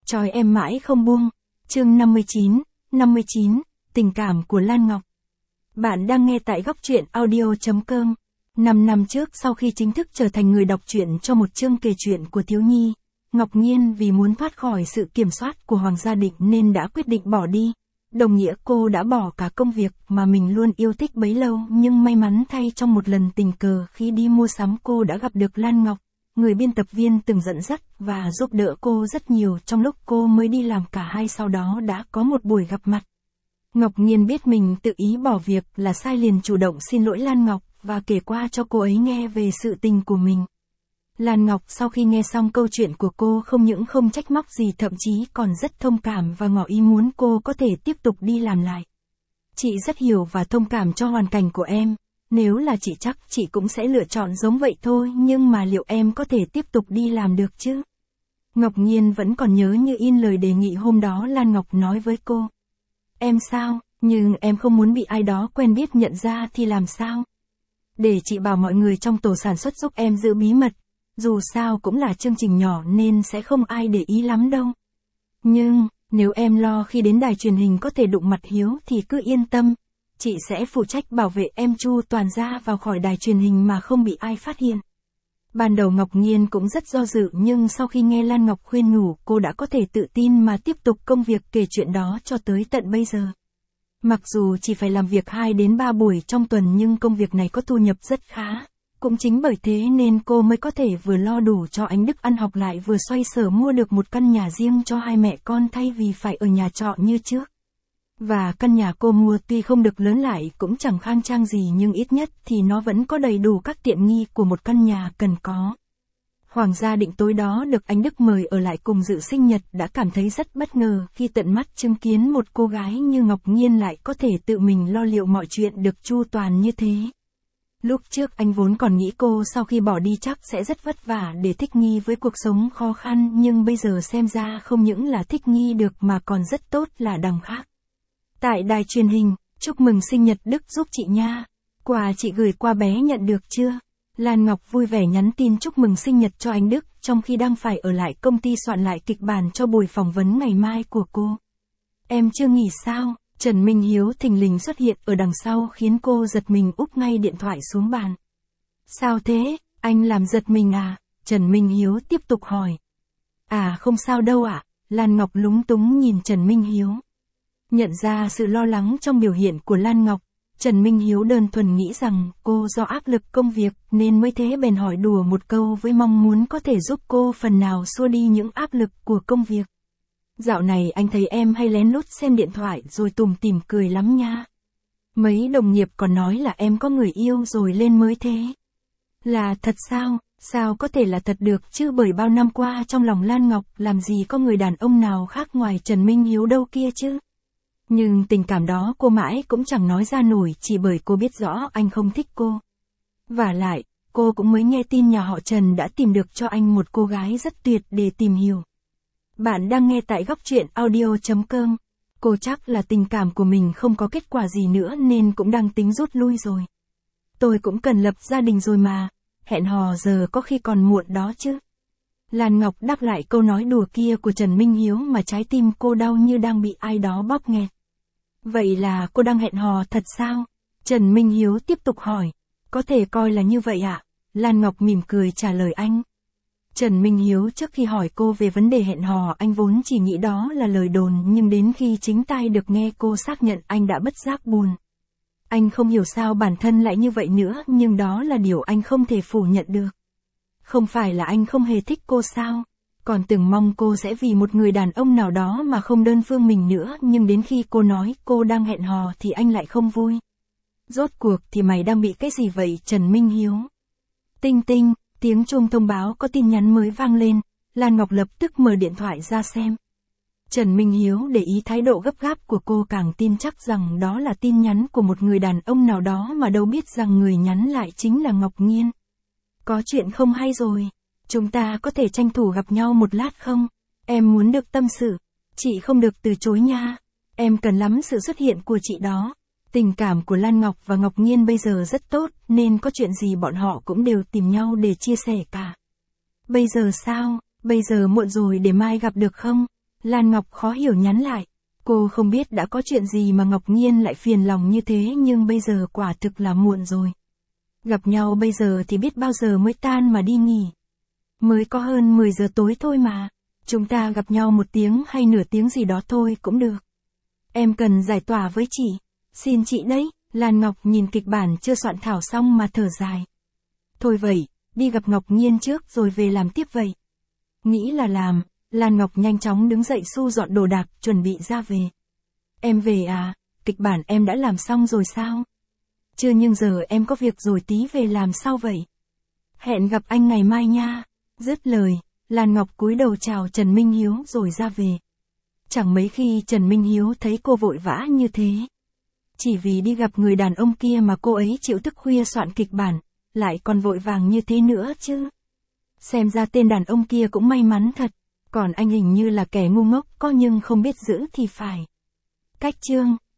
trói em mãi không buông. Chương 59, tình cảm của Lan Ngọc. Bạn đang nghe tại góc truyện audio.com. 5 năm trước sau khi chính thức trở thành người đọc truyện cho một chương kể chuyện của thiếu nhi, Ngọc Nhiên vì muốn thoát khỏi sự kiểm soát của Hoàng Gia Định nên đã quyết định bỏ đi. Đồng nghĩa cô đã bỏ cả công việc mà mình luôn yêu thích bấy lâu, nhưng may mắn thay trong một lần tình cờ khi đi mua sắm cô đã gặp được Lan Ngọc, người biên tập viên từng dẫn dắt và giúp đỡ cô rất nhiều trong lúc cô mới đi làm. Cả hai sau đó đã có một buổi gặp mặt. Ngọc Nhiên biết mình tự ý bỏ việc là sai liền chủ động xin lỗi Lan Ngọc và kể qua cho cô ấy nghe về sự tình của mình. Lan Ngọc sau khi nghe xong câu chuyện của cô không những không trách móc gì, thậm chí còn rất thông cảm và ngỏ ý muốn cô có thể tiếp tục đi làm lại. Chị rất hiểu và thông cảm cho hoàn cảnh của em, nếu là chị chắc chị cũng sẽ lựa chọn giống vậy thôi, nhưng mà liệu em có thể tiếp tục đi làm được chứ? Ngọc Nhiên vẫn còn nhớ như in lời đề nghị hôm đó Lan Ngọc nói với cô. Em sao, nhưng em không muốn bị ai đó quen biết nhận ra thì làm sao? Để chị bảo mọi người trong tổ sản xuất giúp em giữ bí mật. Dù sao cũng là chương trình nhỏ nên sẽ không ai để ý lắm đâu. Nhưng, nếu em lo khi đến đài truyền hình có thể đụng mặt Hiếu thì cứ yên tâm. Chị sẽ phụ trách bảo vệ em chu toàn ra vào khỏi đài truyền hình mà không bị ai phát hiện. Ban đầu Ngọc Nhiên cũng rất do dự, nhưng sau khi nghe Lan Ngọc khuyên nhủ cô đã có thể tự tin mà tiếp tục công việc kể chuyện đó cho tới tận bây giờ. Mặc dù chỉ phải làm việc 2 đến 3 buổi trong tuần nhưng công việc này có thu nhập rất khá. Cũng chính bởi thế nên cô mới có thể vừa lo đủ cho anh Đức ăn học lại vừa xoay sở mua được một căn nhà riêng cho hai mẹ con thay vì phải ở nhà trọ như trước. Và căn nhà cô mua tuy không được lớn lại cũng chẳng khang trang gì, nhưng ít nhất thì nó vẫn có đầy đủ các tiện nghi của một căn nhà cần có. Hoàng Gia Định tối đó được anh Đức mời ở lại cùng dự sinh nhật đã cảm thấy rất bất ngờ khi tận mắt chứng kiến một cô gái như Ngọc Nhiên lại có thể tự mình lo liệu mọi chuyện được chu toàn như thế. Lúc trước anh vốn còn nghĩ cô sau khi bỏ đi chắc sẽ rất vất vả để thích nghi với cuộc sống khó khăn, nhưng bây giờ xem ra không những là thích nghi được mà còn rất tốt là đằng khác. Tại đài truyền hình, chúc mừng sinh nhật Đức giúp chị nha. Quà chị gửi qua bé nhận được chưa? Lan Ngọc vui vẻ nhắn tin chúc mừng sinh nhật cho anh Đức trong khi đang phải ở lại công ty soạn lại kịch bản cho buổi phỏng vấn ngày mai của cô. Em chưa nghỉ sao? Trần Minh Hiếu thình lình xuất hiện ở đằng sau khiến cô giật mình úp ngay điện thoại xuống bàn. Sao thế, anh làm giật mình à? Trần Minh Hiếu tiếp tục hỏi. À không sao đâu ạ. Lan Ngọc lúng túng nhìn Trần Minh Hiếu. Nhận ra sự lo lắng trong biểu hiện của Lan Ngọc, Trần Minh Hiếu đơn thuần nghĩ rằng cô do áp lực công việc nên mới thế, bèn hỏi đùa một câu với mong muốn có thể giúp cô phần nào xua đi những áp lực của công việc. Dạo này anh thấy em hay lén lút xem điện thoại rồi tủm tỉm cười lắm nha. Mấy đồng nghiệp còn nói là em có người yêu rồi lên mới thế. Là thật sao? Sao có thể là thật được chứ, bởi bao năm qua trong lòng Lan Ngọc làm gì có người đàn ông nào khác ngoài Trần Minh Hiếu đâu kia chứ. Nhưng tình cảm đó cô mãi cũng chẳng nói ra nổi chỉ bởi cô biết rõ anh không thích cô. Vả lại, cô cũng mới nghe tin nhà họ Trần đã tìm được cho anh một cô gái rất tuyệt để tìm hiểu. Bạn đang nghe tại góc truyện audio.com. Cô chắc là tình cảm của mình không có kết quả gì nữa nên cũng đang tính rút lui rồi. Tôi cũng cần lập gia đình rồi mà, hẹn hò giờ có khi còn muộn đó chứ. Lan Ngọc đáp lại câu nói đùa kia của Trần Minh Hiếu mà trái tim cô đau như đang bị ai đó bóp nghẹt. Vậy là cô đang hẹn hò thật sao? Trần Minh Hiếu tiếp tục hỏi. Có thể coi là như vậy ạ. Lan Ngọc mỉm cười trả lời anh. Trần Minh Hiếu trước khi hỏi cô về vấn đề hẹn hò anh vốn chỉ nghĩ đó là lời đồn, nhưng đến khi chính tai được nghe cô xác nhận anh đã bất giác buồn. Anh không hiểu sao bản thân lại như vậy nữa, nhưng đó là điều anh không thể phủ nhận được. Không phải là anh không hề thích cô sao? Còn từng mong cô sẽ vì một người đàn ông nào đó mà không đơn phương mình nữa, nhưng đến khi cô nói cô đang hẹn hò thì anh lại không vui. Rốt cuộc thì mày đang bị cái gì vậy Trần Minh Hiếu? Tinh tinh, tiếng chuông thông báo có tin nhắn mới vang lên, Lan Ngọc lập tức mở điện thoại ra xem. Trần Minh Hiếu để ý thái độ gấp gáp của cô càng tin chắc rằng đó là tin nhắn của một người đàn ông nào đó mà đâu biết rằng người nhắn lại chính là Ngọc Nhiên. Có chuyện không hay rồi. Chúng ta có thể tranh thủ gặp nhau một lát không? Em muốn được tâm sự. Chị không được từ chối nha. Em cần lắm sự xuất hiện của chị đó. Tình cảm của Lan Ngọc và Ngọc Nhiên bây giờ rất tốt, nên có chuyện gì bọn họ cũng đều tìm nhau để chia sẻ cả. Bây giờ sao? Bây giờ muộn rồi, để mai gặp được không? Lan Ngọc khó hiểu nhắn lại. Cô không biết đã có chuyện gì mà Ngọc Nhiên lại phiền lòng như thế, nhưng bây giờ quả thực là muộn rồi. Gặp nhau bây giờ thì biết bao giờ mới tan mà đi nghỉ. Mới có hơn 10 giờ tối thôi mà. Chúng ta gặp nhau 1 tiếng hay nửa tiếng gì đó thôi cũng được. Em cần giải tỏa với chị. Xin chị đấy. Lan Ngọc nhìn kịch bản chưa soạn thảo xong mà thở dài. Thôi vậy, đi gặp Ngọc Nhiên trước rồi về làm tiếp vậy. Nghĩ là làm, Lan Ngọc nhanh chóng đứng dậy thu dọn đồ đạc, chuẩn bị ra về. Em về à, kịch bản em đã làm xong rồi sao? Chưa, nhưng giờ em có việc rồi, tí về làm sau vậy. Hẹn gặp anh ngày mai nha. Dứt lời, Lan Ngọc cúi đầu chào Trần Minh Hiếu rồi ra về. Chẳng mấy khi Trần Minh Hiếu thấy cô vội vã như thế. Chỉ vì đi gặp người đàn ông kia mà cô ấy chịu thức khuya soạn kịch bản, lại còn vội vàng như thế nữa chứ. Xem ra tên đàn ông kia cũng may mắn thật, còn anh hình như là kẻ ngu ngốc có nhưng không biết giữ thì phải. Cách chương